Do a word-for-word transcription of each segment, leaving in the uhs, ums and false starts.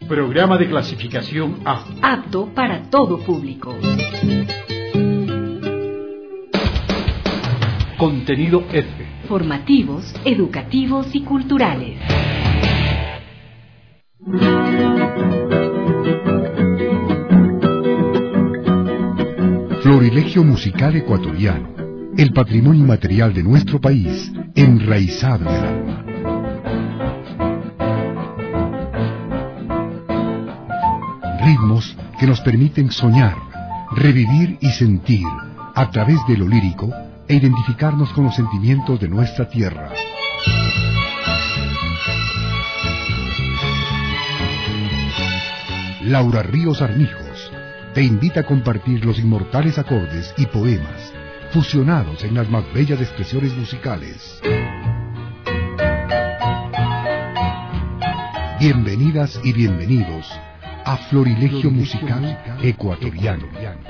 Programa de clasificación A. Apto para todo público. Contenido F. Formativos, educativos y culturales. Florilegio musical ecuatoriano, el patrimonio inmaterial de nuestro país, enraizado en el alma. Ritmos que nos permiten soñar, revivir y sentir, a través de lo lírico, e identificarnos con los sentimientos de nuestra tierra. Laura Ríos Armijos te invita a compartir los inmortales acordes y poemas fusionados en las más bellas expresiones musicales. Bienvenidas y bienvenidos a Florilegio Musical Ecuatoriano.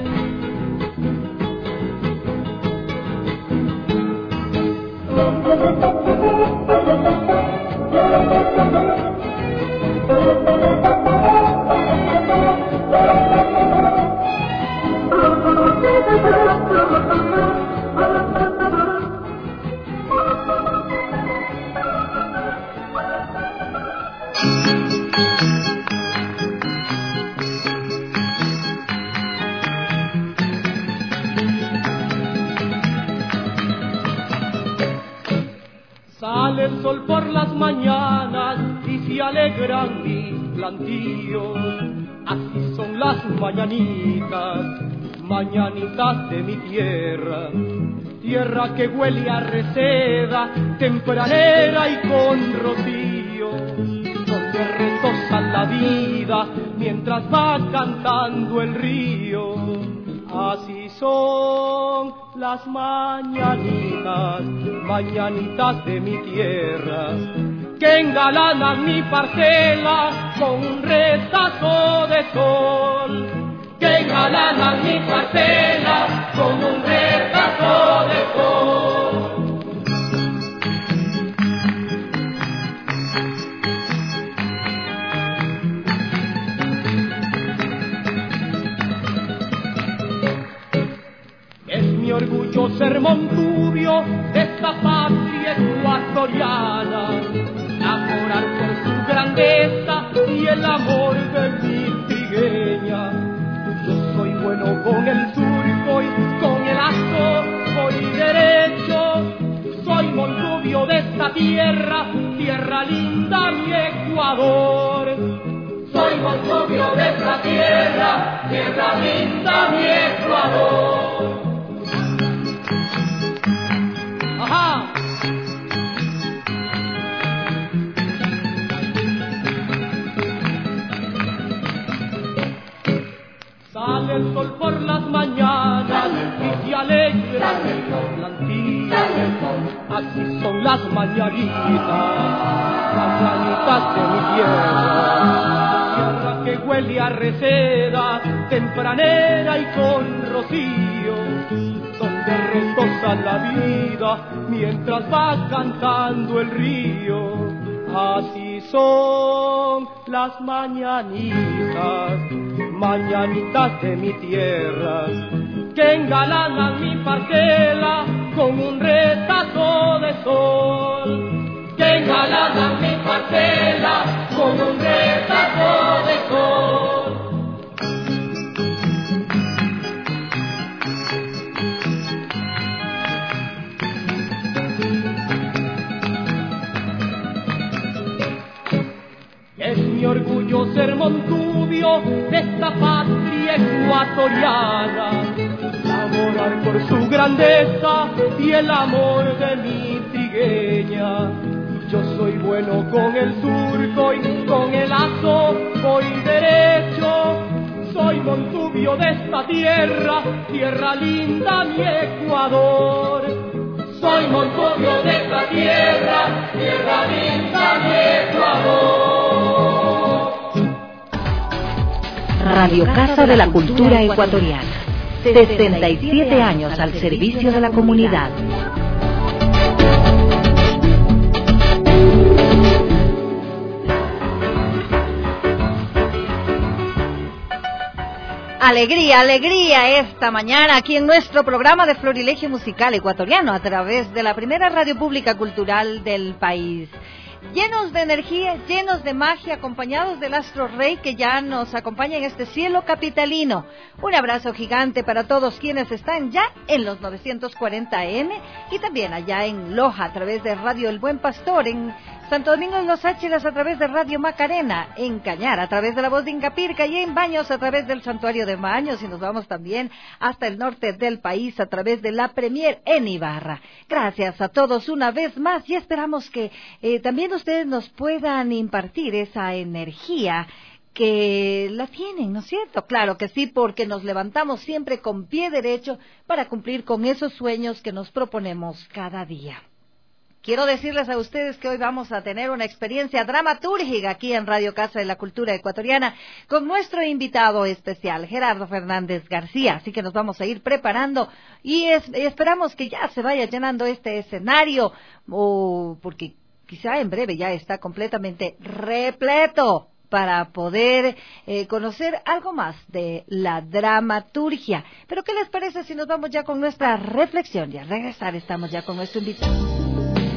Sale el sol por las mañanas y se alegran mis plantíos. Así son las mañanitas, mañanitas de mi tierra. Tierra que huele a reseda, tempranera y con rocío, donde retosa la vida mientras va cantando el río. Así son las mañanitas, mañanitas de mi tierra, que engalanan mi parcela con un retazo de sol. Que engalanan mi parcela con un retazo de sol. Es mi orgullo ser montubio de esta patria ecuatoriana, enamorar por su grandeza y el amor de mi trigueña. Yo soy bueno con el surco y con el azo voy derecho. Soy montubio de esta tierra, tierra linda mi Ecuador. Soy montubio de esta tierra, tierra linda mi Ecuador. Ajá. Sale el sol por las mañanas y se alegra los plantíos. Así son las mañanitas, mañanitas de mi tierra. Tierra que huele a reseda, tempranera y con rocío, donde retosa la vida mientras va cantando el río. Así son las mañanitas, mañanitas de mi tierra, que engalanan mi parcela con un retazo de sol. Que engalanan mi parcela con un retazo de sol. Es mi orgullo ser montubio de esta patria ecuatoriana, laborar por su grandeza y el amor de mi trigueña. Yo soy bueno con el surco y con el azo voy derecho. Soy montubio de esta tierra, tierra linda mi Ecuador. Soy montubio de esta tierra, tierra linda mi Ecuador. Radio Casa de la Cultura Ecuatoriana. sesenta y siete años al servicio de la comunidad. Alegría, alegría esta mañana aquí en nuestro programa de Florilegio Musical Ecuatoriano a través de la primera radio pública cultural del país. Llenos de energía, llenos de magia, acompañados del astro rey que ya nos acompaña en este cielo capitalino. Un abrazo gigante para todos quienes están ya en los novecientos cuarenta A M y también allá en Loja a través de Radio El Buen Pastor, en Santo Domingo de los Áchilas a través de Radio Macarena, en Cañar a través de la voz de Ingapirca y en Baños a través del Santuario de Baños, y nos vamos también hasta el norte del país a través de la Premier en Ibarra. Gracias a todos una vez más y esperamos que eh, también ustedes nos puedan impartir esa energía que la tienen, ¿no es cierto? Claro que sí, porque nos levantamos siempre con pie derecho para cumplir con esos sueños que nos proponemos cada día. Quiero decirles a ustedes que hoy vamos a tener una experiencia dramatúrgica aquí en Radio Casa de la Cultura Ecuatoriana con nuestro invitado especial, Gerardo Fernández García. Así que nos vamos a ir preparando y, es, y esperamos que ya se vaya llenando este escenario, o porque quizá en breve ya está completamente repleto para poder eh, conocer algo más de la dramaturgia. Pero ¿qué les parece si nos vamos ya con nuestra reflexión? Y al regresar estamos ya con nuestro invitado.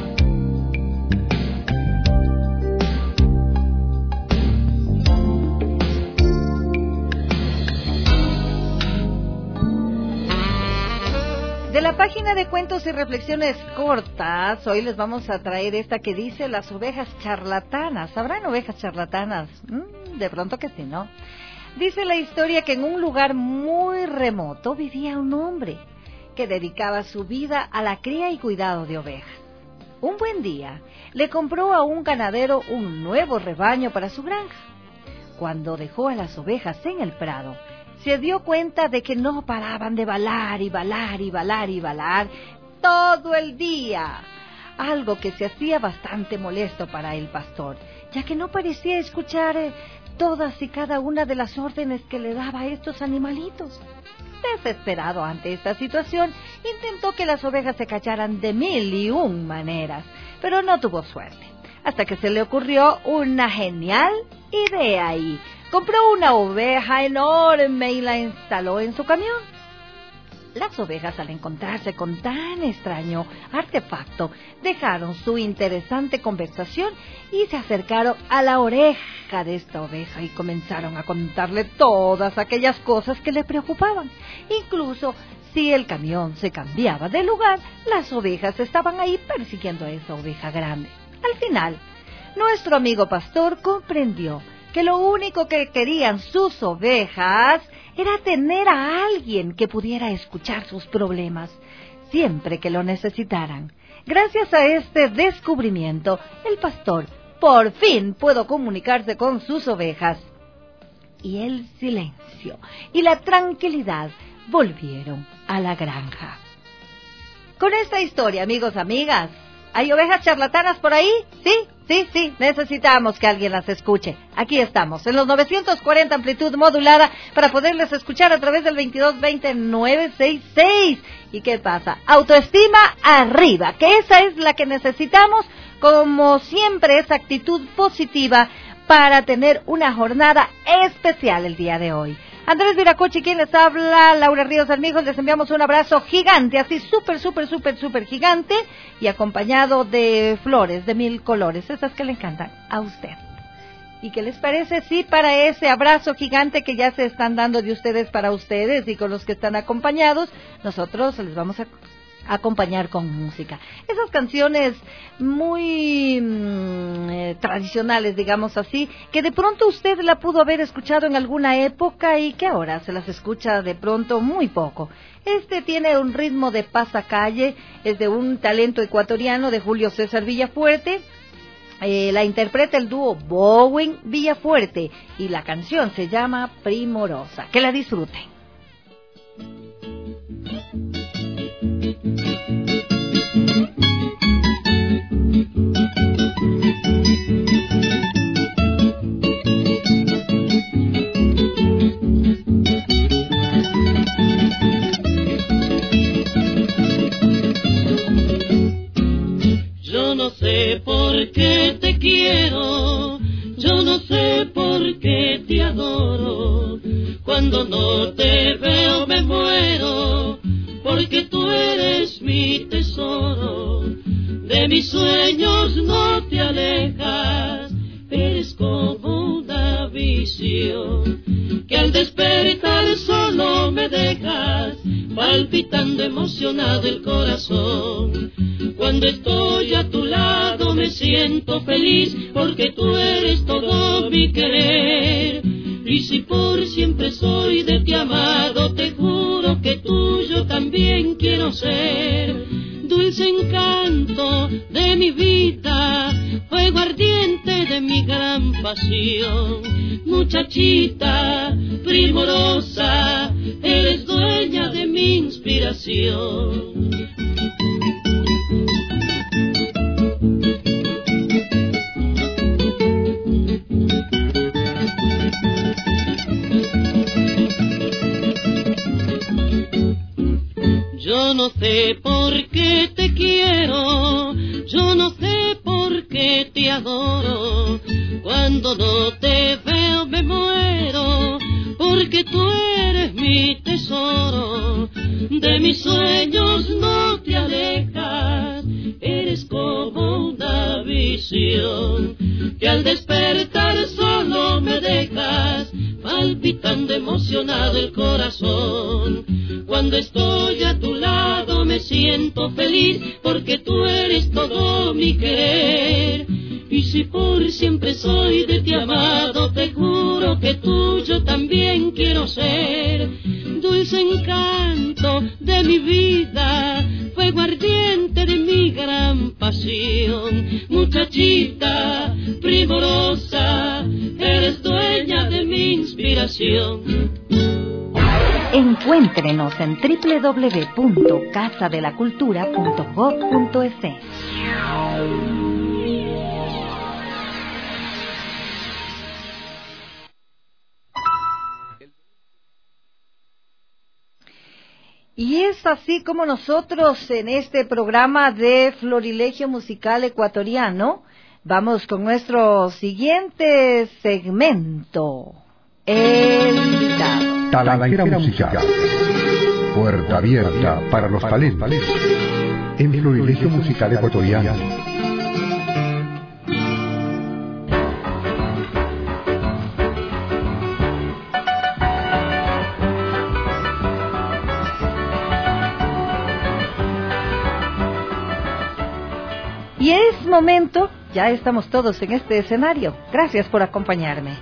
De la página de cuentos y reflexiones cortas, hoy les vamos a traer esta que dice Las ovejas charlatanas. ¿Habrán ovejas charlatanas? Mm, de pronto que sí, ¿no? Dice la historia que en un lugar muy remoto vivía un hombre que dedicaba su vida a la cría y cuidado de ovejas. Un buen día le compró a un ganadero un nuevo rebaño para su granja. Cuando dejó a las ovejas en el prado, se dio cuenta de que no paraban de balar y balar y balar y balar todo el día, algo que se hacía bastante molesto para el pastor, ya que no parecía escuchar eh, todas y cada una de las órdenes que le daba a estos animalitos. Desesperado ante esta situación, intentó que las ovejas se callaran de mil y un maneras, pero no tuvo suerte, hasta que se le ocurrió una genial idea ahí. Compró una oveja enorme y la instaló en su camión. Las ovejas, al encontrarse con tan extraño artefacto, dejaron su interesante conversación y se acercaron a la oreja de esta oveja y comenzaron a contarle todas aquellas cosas que le preocupaban. Incluso si el camión se cambiaba de lugar, las ovejas estaban ahí persiguiendo a esa oveja grande. Al final, nuestro amigo pastor comprendió que lo único que querían sus ovejas era tener a alguien que pudiera escuchar sus problemas siempre que lo necesitaran. Gracias a este descubrimiento, el pastor por fin pudo comunicarse con sus ovejas y el silencio y la tranquilidad volvieron a la granja. Con esta historia, amigos, amigas, ¿hay ovejas charlatanas por ahí? ¿Sí? Sí, sí, necesitamos que alguien las escuche. Aquí estamos, en los novecientos cuarenta amplitud modulada, para poderles escuchar a través del veintidós veinte nueve sesenta y seis. ¿Y qué pasa? Autoestima arriba, que esa es la que necesitamos, como siempre, esa actitud positiva para tener una jornada especial el día de hoy. Andrés Viracochi, quien les habla, Laura Ríos Armijos, les enviamos un abrazo gigante, así súper, súper, súper, súper gigante, y acompañado de flores de mil colores, esas que le encantan a usted. ¿Y qué les parece? Sí, para ese abrazo gigante que ya se están dando de ustedes para ustedes y con los que están acompañados, nosotros les vamos a acompañar con música. Esas canciones muy mmm, eh, tradicionales, digamos así, que de pronto usted la pudo haber escuchado en alguna época y que ahora se las escucha de pronto muy poco. Este tiene un ritmo de pasacalle, es de un talento ecuatoriano de Julio César Villafuerte. Eh, la interpreta el dúo Bowen Villafuerte y la canción se llama Primorosa. Que la disfruten. Yo no sé por qué te quiero, yo no sé por qué te adoro. Cuando no te veo me muero, porque tú eres mi tesoro. De mis sueños no te alejas, eres como una visión, que al despertar solo me dejas, palpitando emocionado el corazón. Cuando estoy a tu lado me siento feliz, porque tú eres todo mi querer. Y si por siempre soy de ti amado, te juro que tuyo también quiero ser. Dulce encanto de mi vida, fuego ardiente de mi gran pasión. Muchachita primorosa, eres dueña de mi inspiración. Yo no sé por qué te quiero, yo no sé por qué te adoro. Cuando no te veo me muero, porque tú eres mi tesoro. De mis sueños no te alejas, eres como una visión, que al despertar solo me dejas, palpitando emocionado el corazón. Cuando estoy a tu lado me siento feliz, porque tú eres todo mi querer. Y si por siempre soy de ti amado, te juro que tuyo también quiero ser. Dulce encanto de mi vida, fuego ardiente de mi gran pasión. Muchachita primorosa, eres dueña de mi inspiración. Encuéntrenos en doble u doble u doble u punto casa de la cultura punto gob punto es. Y es así como nosotros en este programa de Florilegio Musical Ecuatoriano vamos con nuestro siguiente segmento, el invitado. Talanquera musical. Puerta abierta para los talentos. En Florilegio Musical Ecuatoriano. Y es momento, ya estamos todos en este escenario. Gracias por acompañarme.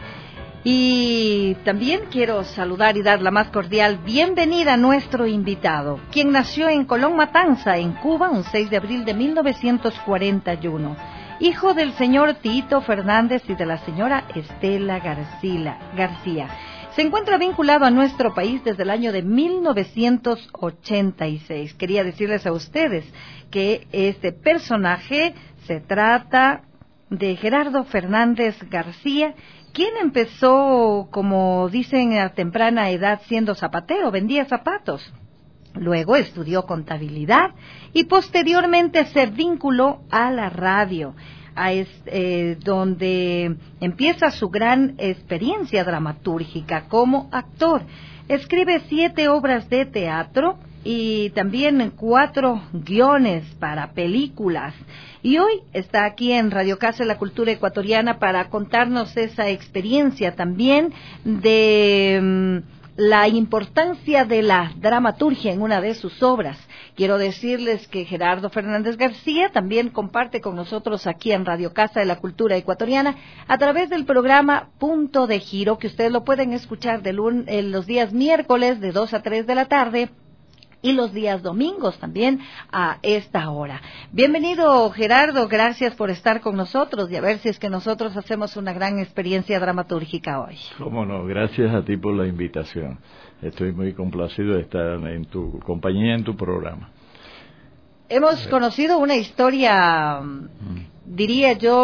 Y también quiero saludar y dar la más cordial bienvenida a nuestro invitado, quien nació en Colón Matanza, en Cuba, un seis de abril de mil novecientos cuarenta y uno. Hijo del señor Tito Fernández y de la señora Estela García. Se encuentra vinculado a nuestro país desde el año de mil novecientos ochenta y seis. Quería decirles a ustedes que este personaje se trata de Gerardo Fernández García, quien empezó, como dicen, a temprana edad siendo zapatero, vendía zapatos. Luego estudió contabilidad y posteriormente se vinculó a la radio, a es, eh, donde empieza su gran experiencia dramatúrgica como actor. Escribe siete obras de teatro y también cuatro guiones para películas. Y hoy está aquí en Radio Casa de la Cultura Ecuatoriana para contarnos esa experiencia también de um, la importancia de la dramaturgia en una de sus obras. Quiero decirles que Gerardo Fernández García también comparte con nosotros aquí en Radio Casa de la Cultura Ecuatoriana a través del programa Punto de Giro, que ustedes lo pueden escuchar de lun- eh, los días miércoles de dos a tres de la tarde. Y los días domingos también a esta hora. Bienvenido, Gerardo, gracias por estar con nosotros y a ver si es que nosotros hacemos una gran experiencia dramatúrgica hoy. Cómo no, gracias a ti por la invitación. Estoy muy complacido de estar en tu compañía, en tu programa. Hemos conocido una historia, diría yo,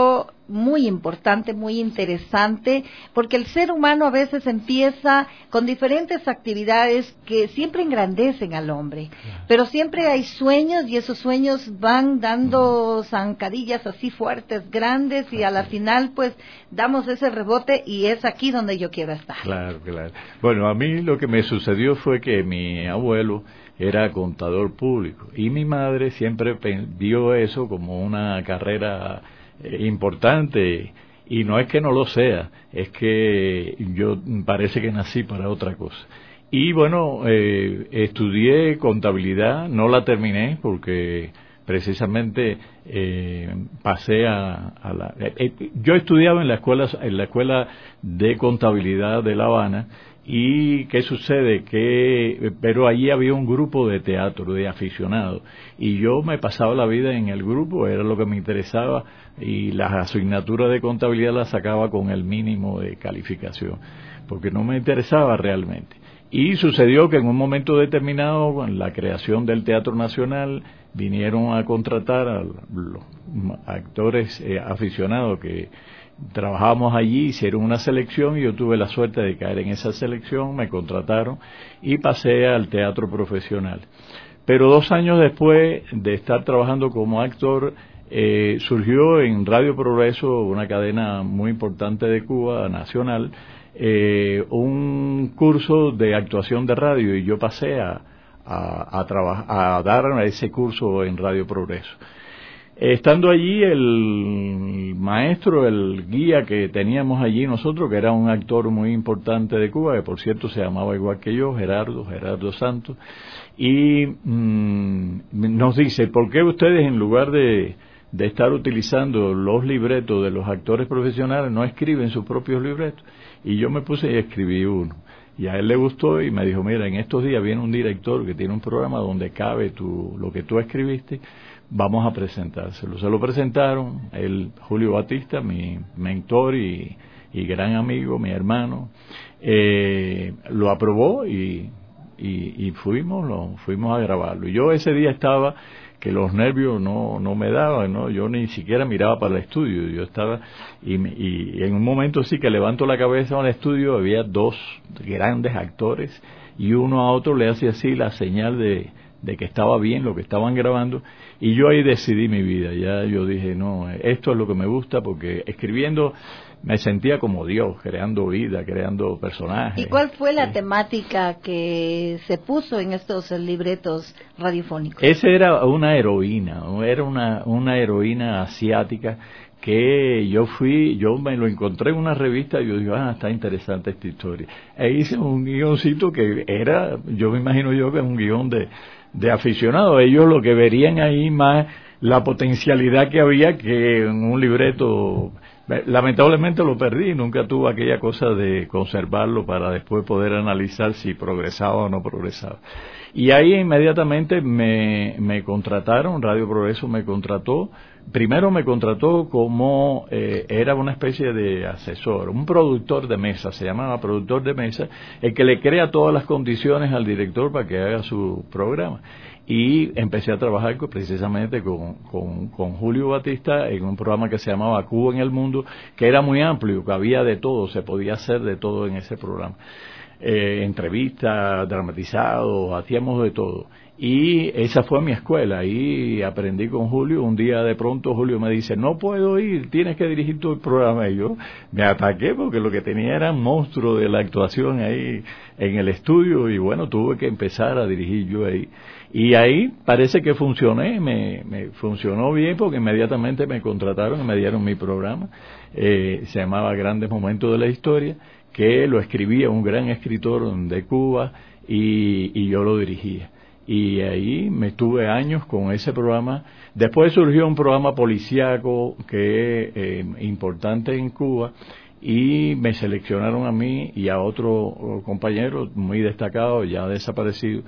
muy importante, muy interesante, porque el ser humano a veces empieza con diferentes actividades que siempre engrandecen al hombre, claro. Pero siempre hay sueños y esos sueños van dando zancadillas así fuertes, grandes, y a la final pues damos ese rebote y es aquí donde yo quiero estar. Claro, claro. Bueno, a mí lo que me sucedió fue que mi abuelo era contador público y mi madre siempre vio eso como una carrera eh, importante, y no es que no lo sea, es que yo parece que nací para otra cosa. Y bueno, eh, estudié contabilidad, no la terminé porque precisamente eh, pasé a, a la eh, eh, yo estudiaba en la escuela en la escuela de contabilidad de La Habana. Y qué sucede que pero allí había un grupo de teatro de aficionados y yo me pasaba la vida en el grupo, era lo que me interesaba, y las asignaturas de contabilidad las sacaba con el mínimo de calificación porque no me interesaba realmente. Y sucedió que en un momento determinado, con la creación del Teatro Nacional, vinieron a contratar a los actores eh, aficionados que trabajábamos allí, hicieron una selección y yo tuve la suerte de caer en esa selección, me contrataron y pasé al teatro profesional. Pero dos años después de estar trabajando como actor, eh, surgió en Radio Progreso, una cadena muy importante de Cuba, nacional, eh, un curso de actuación de radio, y yo pasé a, a, a, trabajar, a dar ese curso en Radio Progreso. Estando allí, el maestro, el guía que teníamos allí nosotros, que era un actor muy importante de Cuba, que por cierto se llamaba igual que yo, Gerardo, Gerardo Santos, y mmm, nos dice, ¿por qué ustedes en lugar de, de estar utilizando los libretos de los actores profesionales no escriben sus propios libretos? Y yo me puse y escribí uno. Y a él le gustó y me dijo, mira, en estos días viene un director que tiene un programa donde cabe tu, lo que tú escribiste, vamos a presentárselo. Se lo presentaron, el Julio Batista, mi mentor y, y gran amigo, mi hermano, eh, lo aprobó y, y, y fuimos, lo, fuimos a grabarlo. Y yo ese día estaba que los nervios no no me daban, no, yo ni siquiera miraba para el estudio, yo estaba y, y en un momento sí que levanto la cabeza al estudio, había dos grandes actores y uno a otro le hacía así la señal de de que estaba bien lo que estaban grabando, y yo ahí decidí mi vida. Ya yo dije, no, esto es lo que me gusta, porque escribiendo me sentía como Dios, creando vida, creando personajes. ¿Y cuál fue la sí. temática que se puso en estos libretos radiofónicos? Esa era una heroína, era una, una heroína asiática que yo fui, yo me lo encontré en una revista y yo dije, ah, está interesante esta historia. E hice un guioncito que era, yo me imagino yo que es un guión de, de aficionado. Ellos lo que verían ahí más la potencialidad que había que en un libreto. Lamentablemente lo perdí, nunca tuve aquella cosa de conservarlo para después poder analizar si progresaba o no progresaba. Y ahí inmediatamente me, me contrataron, Radio Progreso me contrató. Primero me contrató como, eh, era una especie de asesor, un productor de mesa, se llamaba productor de mesa, el que le crea todas las condiciones al director para que haga su programa. Y empecé a trabajar precisamente con, con, con Julio Batista en un programa que se llamaba Cuba en el Mundo, que era muy amplio, que había de todo, se podía hacer de todo en ese programa. Eh, entrevistas, dramatizados, hacíamos de todo. Y esa fue mi escuela, ahí aprendí con Julio. Un día de pronto Julio me dice, no puedo ir, tienes que dirigir todo el programa. Y yo me ataqué porque lo que tenía era un monstruo de la actuación ahí en el estudio, y bueno, tuve que empezar a dirigir yo ahí. Y ahí parece que funcioné, me, me funcionó bien, porque inmediatamente me contrataron y me dieron mi programa, eh, se llamaba Grandes Momentos de la Historia, que lo escribía un gran escritor de Cuba y, y yo lo dirigía. Y ahí me estuve años con ese programa. Después surgió un programa policíaco que es eh, importante en Cuba, y me seleccionaron a mí y a otro compañero muy destacado, ya desaparecido,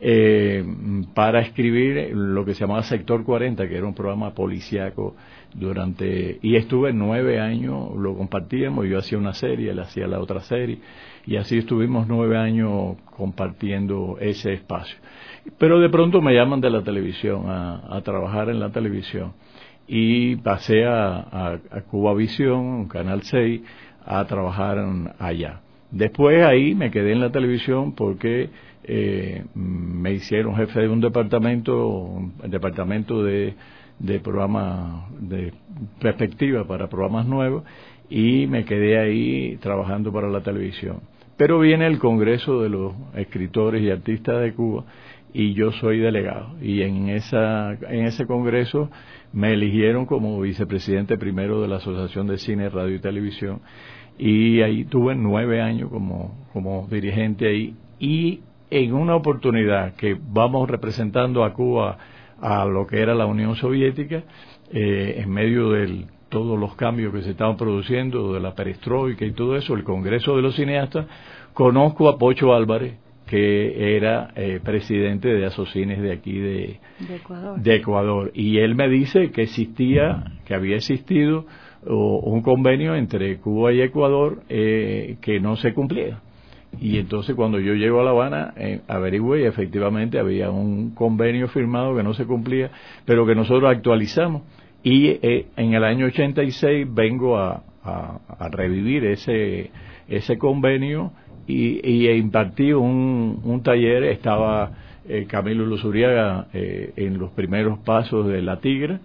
eh, para escribir lo que se llamaba Sector cuarenta, que era un programa policíaco durante, y estuve nueve años, lo compartíamos, yo hacía una serie, él hacía la otra serie, y así estuvimos nueve años compartiendo ese espacio. Pero de pronto me llaman de la televisión, a, a trabajar en la televisión. y pasé a, a, a Cubavisión, Canal seis, a trabajar allá. Después ahí me quedé en la televisión porque eh, me hicieron jefe de un departamento, un departamento de, de programas, de perspectiva para programas nuevos, y me quedé ahí trabajando para la televisión. Pero viene el Congreso de los Escritores y Artistas de Cuba y yo soy delegado, y en esa en ese congreso me eligieron como vicepresidente primero de la Asociación de Cine, Radio y Televisión, y ahí tuve nueve años como, como dirigente ahí, y en una oportunidad que vamos representando a Cuba a lo que era la Unión Soviética, eh, en medio de todos los cambios que se estaban produciendo, de la perestroika y todo eso, el Congreso de los Cineastas, conozco a Pocho Álvarez, que era eh, presidente de Asocines de aquí de, de, Ecuador. de Ecuador, y él me dice que existía, que había existido o, un convenio entre Cuba y Ecuador eh, que no se cumplía. Y entonces cuando yo llego a La Habana, eh, averigüé y efectivamente había un convenio firmado que no se cumplía, pero que nosotros actualizamos. Y eh, en el año ochenta y seis vengo a, a, a revivir ese, ese convenio y, y impartí un, un taller. Estaba eh, Camilo Luzuriaga eh, en los primeros pasos de La Tigra,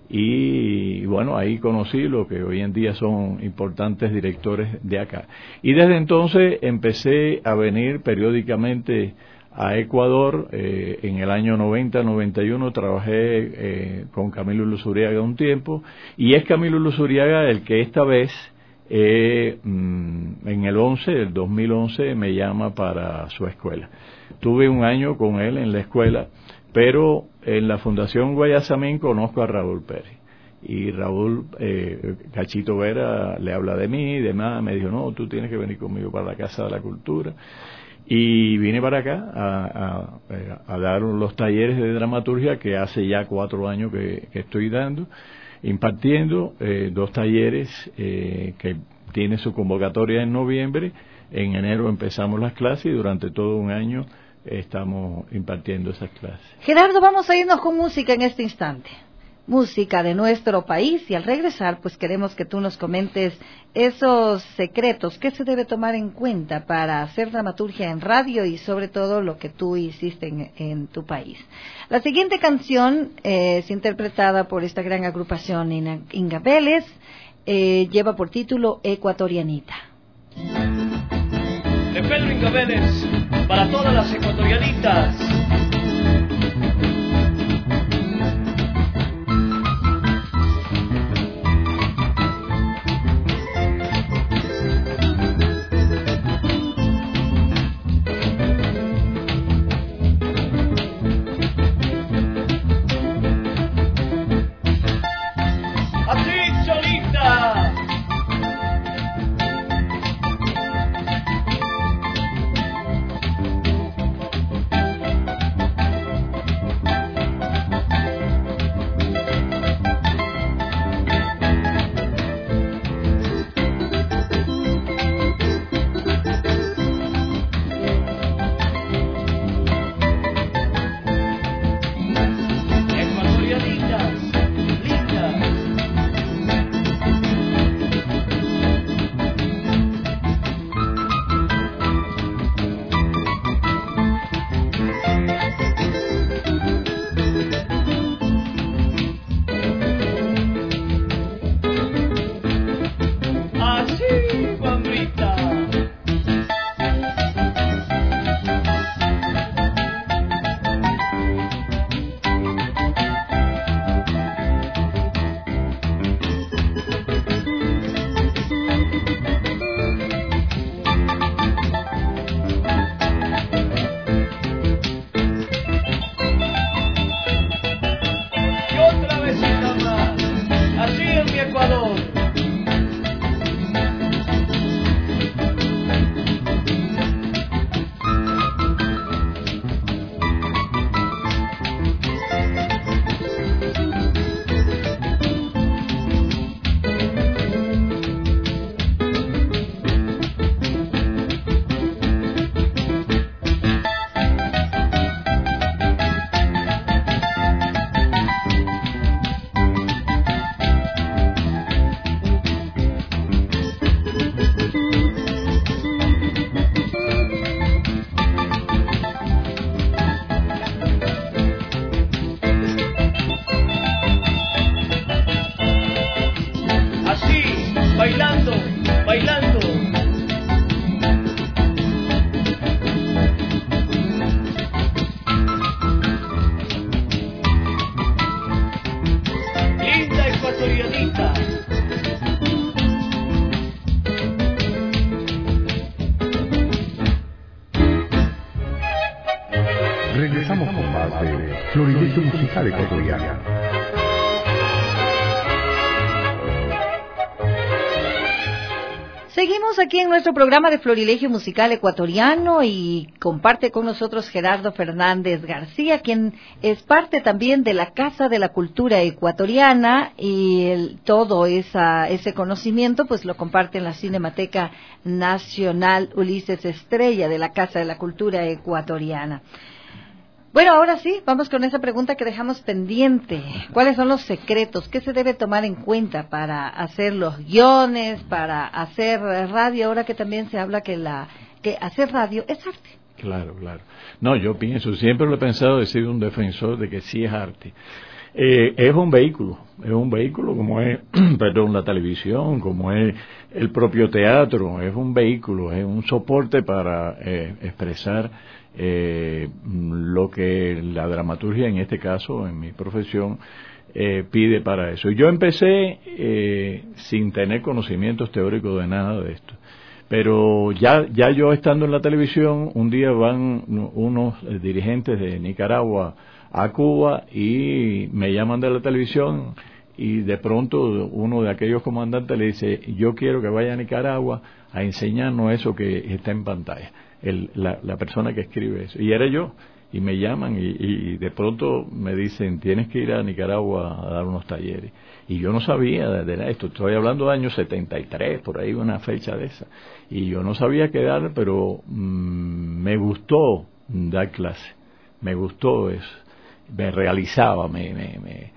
y bueno, ahí conocí lo que hoy en día son importantes directores de acá. Y desde entonces empecé a venir periódicamente a Ecuador. Eh, en el año noventa, noventa y uno trabajé eh, con Camilo Luzuriaga un tiempo, y es Camilo Luzuriaga el que esta vez eh, mm, en el once, el dos mil once, me llama para su escuela. Tuve un año con él en la escuela, pero en la Fundación Guayasamín conozco a Raúl Pérez, y Raúl, eh, Cachito Vera le habla de mí y demás, me dijo, no, tú tienes que venir conmigo para la Casa de la Cultura. Y vine para acá a, a, a dar los talleres de dramaturgia que hace ya cuatro años que, que estoy dando, impartiendo eh, dos talleres eh, que tiene su convocatoria en noviembre. En enero empezamos las clases y durante todo un año estamos impartiendo esas clases. Gerardo, vamos a irnos con música en este instante. Música de nuestro país, y al regresar pues queremos que tú nos comentes esos secretos, qué se debe tomar en cuenta para hacer dramaturgia en radio y sobre todo lo que tú hiciste en, en tu país. La siguiente canción eh, es interpretada por esta gran agrupación Inga Vélez, eh, lleva por título Ecuatorianita. De Pedro Inga Vélez, para todas las ecuatorianitas. Regresamos con más de Florilegio Musical Ecuatoriano. Seguimos aquí en nuestro programa de Florilegio Musical Ecuatoriano y comparte con nosotros Gerardo Fernández García, quien es parte también de la Casa de la Cultura Ecuatoriana, y el, todo esa, ese conocimiento pues lo comparte en la Cinemateca Nacional Ulises Estrella de la Casa de la Cultura Ecuatoriana. Bueno, ahora sí, vamos con esa pregunta que dejamos pendiente. ¿Cuáles son los secretos? ¿Qué se debe tomar en cuenta para hacer los guiones, para hacer radio? Ahora que también se habla que la que hacer radio es arte. Claro, claro. No, yo pienso, siempre lo he pensado, he sido un defensor de que sí es arte. Eh, es un vehículo, es un vehículo como es, perdón, la televisión, como es el propio teatro, es un vehículo, es un soporte para eh, expresar eh, lo que la dramaturgia, en este caso, en mi profesión, eh, pide para eso. Yo empecé eh, sin tener conocimientos teóricos de nada de esto. Pero ya ya yo estando en la televisión, un día van unos dirigentes de Nicaragua a Cuba y me llaman de la televisión y de pronto uno de aquellos comandantes le dice, yo quiero que vaya a Nicaragua a enseñarnos eso que está en pantalla, el, la, la persona que escribe eso. Y era yo, y me llaman y, y de pronto me dicen, tienes que ir a Nicaragua a dar unos talleres. Y yo no sabía de, de esto, estoy hablando de años setenta y tres, por ahí una fecha de esa. Y yo no sabía qué dar, pero mmm, me gustó dar clase, me gustó eso, me realizaba, me, me, me.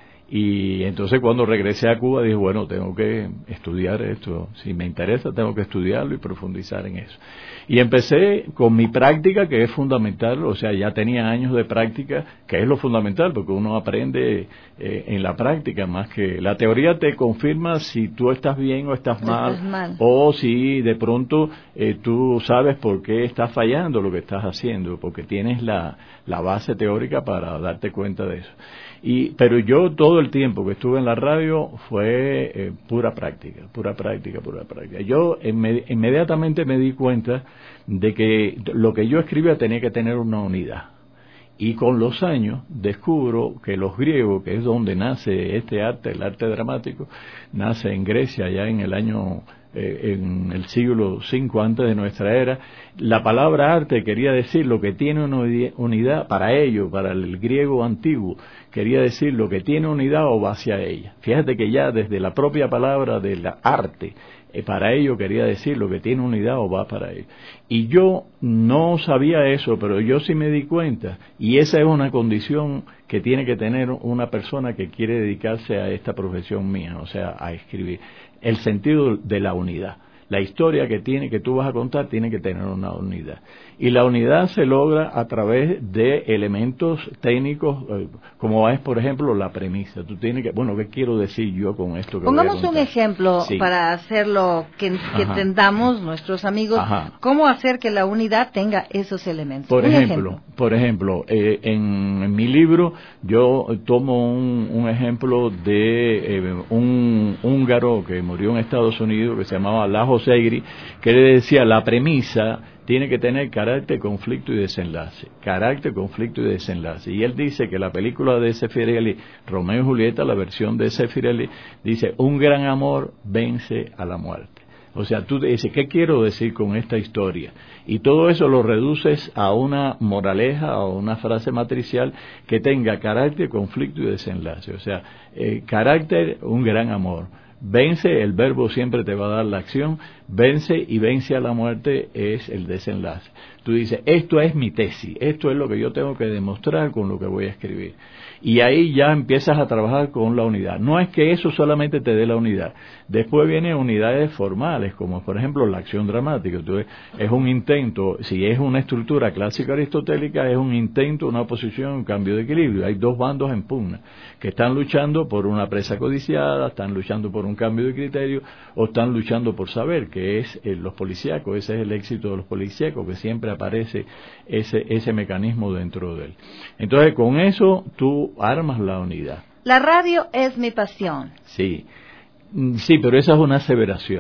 Y entonces cuando regresé a Cuba dije, bueno, tengo que estudiar esto, si me interesa tengo que estudiarlo y profundizar en eso. Y empecé con mi práctica, que es fundamental, o sea, ya tenía años de práctica, que es lo fundamental, porque uno aprende eh, en la práctica más que... La teoría te confirma si tú estás bien o estás mal, estás mal. O si de pronto eh, tú sabes por qué estás fallando lo que estás haciendo, porque tienes la, la base teórica para darte cuenta de eso. Y pero yo todo el tiempo que estuve en la radio fue eh, pura práctica, pura práctica, pura práctica. Yo inmed- inmediatamente me di cuenta de que lo que yo escribía tenía que tener una unidad. Y con los años descubro que los griegos, que es donde nace este arte, el arte dramático, nace en Grecia ya en el año, eh, en el siglo cinco antes de nuestra era. La palabra arte quería decir lo que tiene una unidad para ello, para el griego antiguo, quería decir lo que tiene unidad o va hacia ella. Fíjate que ya desde la propia palabra de la arte, eh, para ello quería decir lo que tiene unidad o va para ello. Y yo no sabía eso, pero yo sí me di cuenta, y esa es una condición que tiene que tener una persona que quiere dedicarse a esta profesión mía, o sea, a escribir, el sentido de la unidad. La historia que tiene que tú vas a contar tiene que tener una unidad. Y la unidad se logra a través de elementos técnicos, eh, como es, por ejemplo, la premisa. Tú tienes que, bueno, ¿qué quiero decir yo con esto que Pongamos voy a un contar? ejemplo sí. para hacerlo que, que entendamos nuestros amigos. Ajá. ¿Cómo hacer que la unidad tenga esos elementos? Por un ejemplo, ejemplo, por ejemplo, eh, en, en mi libro yo tomo un, un ejemplo de eh, un húngaro que murió en Estados Unidos que se llamaba Lajos Egri, que le decía la premisa tiene que tener carácter, conflicto y desenlace. Carácter, conflicto y desenlace. Y él dice que la película de Zeffirelli, Romeo y Julieta, la versión de Zeffirelli, dice, un gran amor vence a la muerte. O sea, tú dices, ¿qué quiero decir con esta historia? Y todo eso lo reduces a una moraleja o una frase matricial que tenga carácter, conflicto y desenlace. O sea, eh, carácter, un gran amor. Vence, el verbo siempre te va a dar la acción, vence y vence a la muerte es el desenlace. Tú dices, esto es mi tesis, esto es lo que yo tengo que demostrar con lo que voy a escribir. Y ahí ya empiezas a trabajar con la unidad. No es que eso solamente te dé la unidad. Después vienen unidades formales, como por ejemplo la acción dramática. Entonces, es un intento, si es una estructura clásica aristotélica, es un intento, una oposición, un cambio de equilibrio. Hay dos bandos en pugna, que están luchando por una presa codiciada, están luchando por un cambio de criterio, o están luchando por saber, que es eh, los policíacos. Ese es el éxito de los policíacos, que siempre aparece ese, ese mecanismo dentro de él. Entonces, con eso tú armas la unidad. La radio es mi pasión. Sí, sí, pero esa es una aseveración.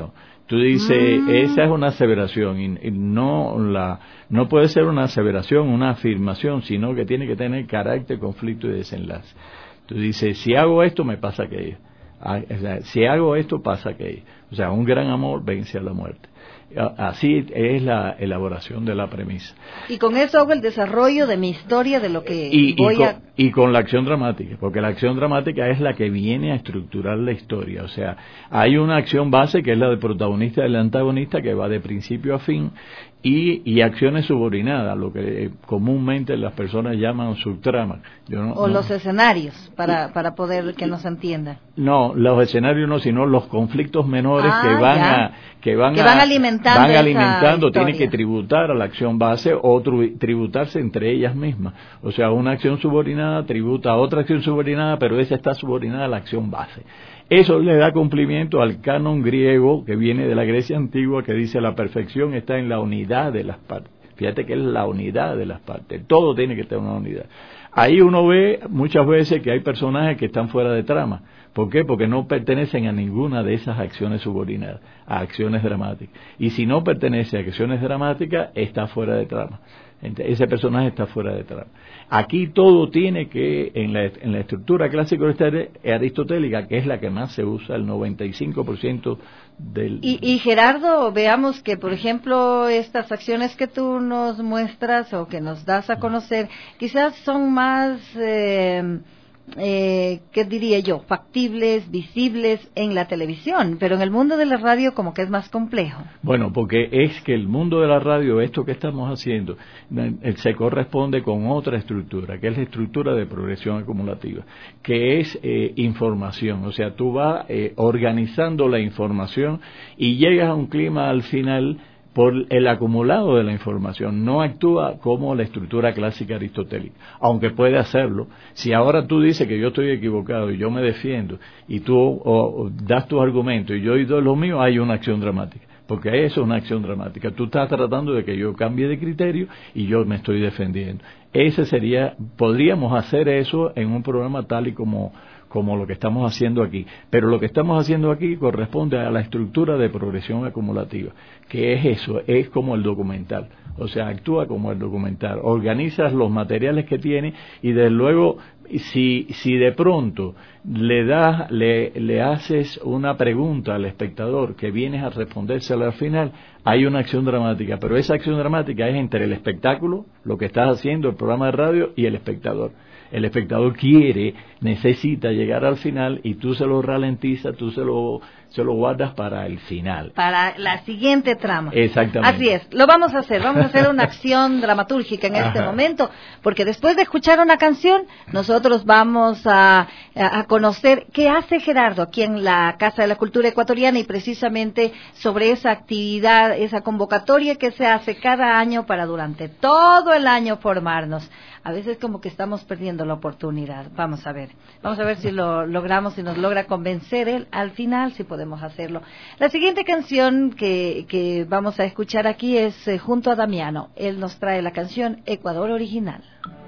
Tú dices, Mm. esa es una aseveración, y, y no la no puede ser una aseveración, una afirmación, sino que tiene que tener carácter, conflicto y desenlace. Tú dices, si hago esto, me pasa aquello. Ah, o sea, si hago esto, pasa aquello. O sea, un gran amor vence a la muerte. Así es la elaboración de la premisa. Y con eso hago el desarrollo de mi historia, de lo que y, voy y con, a... y con la acción dramática, porque la acción dramática es la que viene a estructurar la historia. O sea, hay una acción base que es la del protagonista y del antagonista, que va de principio a fin, y, y acciones subordinadas, lo que comúnmente las personas llaman subtramas. Yo no, o no, los escenarios, para, para poder que nos entienda. No, los escenarios no, sino los conflictos menores Ah, que van ya. a que van, Que a, van alimentando van esa alimentando, tienen que historia. tributar a la acción base o tri- tributarse entre ellas mismas. O sea, una acción subordinada tributa a otra acción subordinada, pero esa está subordinada a la acción base. Eso le da cumplimiento al canon griego que viene de la Grecia antigua, que dice la perfección está en la unidad de las partes. Fíjate que es la unidad de las partes, todo tiene que tener una unidad. Ahí uno ve muchas veces que hay personajes que están fuera de trama. ¿Por qué? Porque no pertenecen a ninguna de esas acciones subordinadas, a acciones dramáticas. Y si no pertenece a acciones dramáticas, está fuera de trama. Entonces, ese personaje está fuera de trama. Aquí todo tiene que, en la, en la estructura clásico-aristotélica, que es la que más se usa, el noventa y cinco por ciento del... Y, y Gerardo, veamos que, por ejemplo, estas acciones que tú nos muestras o que nos das a conocer, quizás son más... Eh, Eh, ¿qué diría yo? Factibles, visibles en la televisión, pero en el mundo de la radio como que es más complejo. Bueno, porque es que el mundo de la radio, esto que estamos haciendo, eh, se corresponde con otra estructura, que es la estructura de progresión acumulativa, que es eh, información. O sea, tú vas eh, organizando la información y llegas a un clima al final por el acumulado de la información. No actúa como la estructura clásica aristotélica, aunque puede hacerlo. Si ahora tú dices que yo estoy equivocado y yo me defiendo y tú o, o das tus argumentos y yo doy lo mío, hay una acción dramática, porque eso es una acción dramática. Tú estás tratando de que yo cambie de criterio y yo me estoy defendiendo. Ese sería, podríamos hacer eso en un programa tal y como como lo que estamos haciendo aquí, pero lo que estamos haciendo aquí corresponde a la estructura de progresión acumulativa, que es eso, es como el documental, o sea, actúa como el documental, organizas los materiales que tiene y desde luego si si de pronto le das le le haces una pregunta al espectador que vienes a respondérsela al final, hay una acción dramática, pero esa acción dramática es entre el espectáculo, lo que estás haciendo, el programa de radio, y el espectador. El espectador quiere, necesita llegar al final y tú se lo ralentizas, tú se lo se lo guardas para el final. Para la siguiente trama. Exactamente. Así es, lo vamos a hacer, vamos a hacer una acción dramatúrgica en este Ajá. momento, porque después de escuchar una canción, nosotros vamos a, a conocer qué hace Gerardo aquí en la Casa de la Cultura Ecuatoriana y precisamente sobre esa actividad, esa convocatoria que se hace cada año para durante todo el año formarnos. A veces como que estamos perdiendo la oportunidad. Vamos a ver, vamos a ver si lo logramos, si nos logra convencer él al final, si podemos hacerlo. La siguiente canción que, que vamos a escuchar aquí es eh, junto a Damiano. Él nos trae la canción Ecuador Original.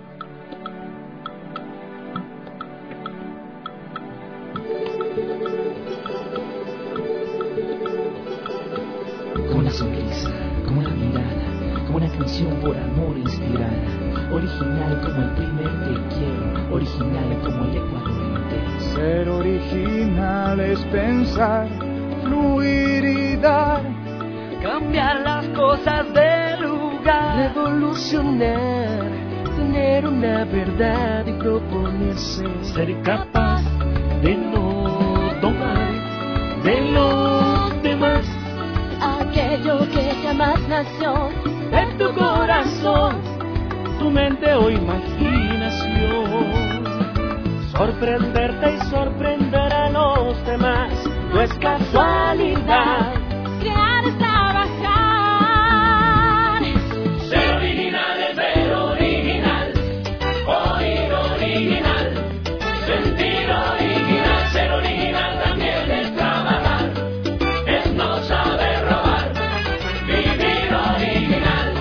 Como una sonrisa, como una mirada, como una canción por amor inspirada. Original como el primer te quiero, original como el Ecuador entero. Ser original es pensar, fluir y dar, Cambiar las cosas de lugar, revolucionar, tener una verdad y proponerse. Ser capaz de no tomar de los demás Aquello que jamás nació en tu corazón, tu mente o imaginación. Sorprenderte y sorprender a los demás no es casualidad. Crear es trabajar. Ser original es ver original, oír original, sentir original, ser original también es trabajar, es no saber robar, vivir original.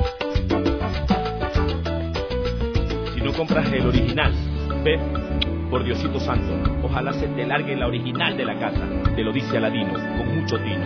Si no compras el original, ve por Diosito Santo, ojalá se te largue la original de la casa. Te lo dice Aladino, con mucho tino.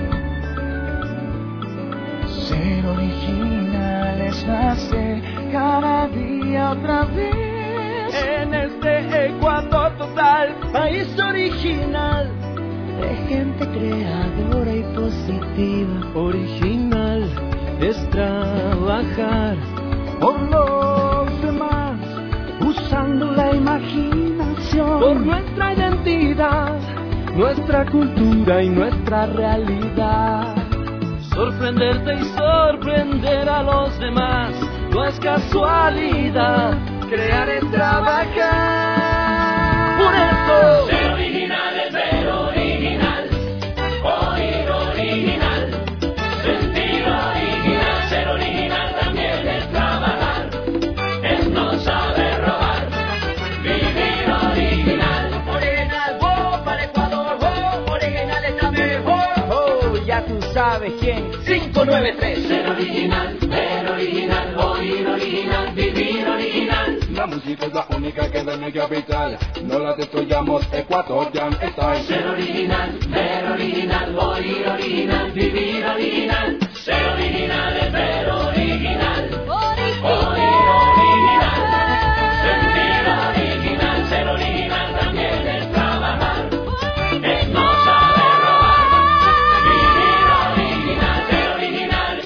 Ser original es nacer cada día otra vez en este Ecuador total, país original, de gente creadora y positiva. Original es trabajar por los demás, usando la imaginación, por nuestra identidad, nuestra cultura y nuestra realidad. Sorprenderte y sorprender a los demás no es casualidad. Crear es trabajar. Por eso, ser original es ver original, oír original, sentir original. Ser original también es trabajar, es no saber robar, vivir original. Original, oh, para Ecuador, oh, original está mejor. Oh, ya tú sabes quién. cinco nueve tres. Ser original, ver original, oír original, vivir original. La música es la única que da en el capital, no la destruyamos, Ecuadorian Style. Ser original, ver original, oír original, vivir original. Ser original es ver original, oír original, sentir original. Ser original también es trabajar, es no saber robar, vivir original. Ser original.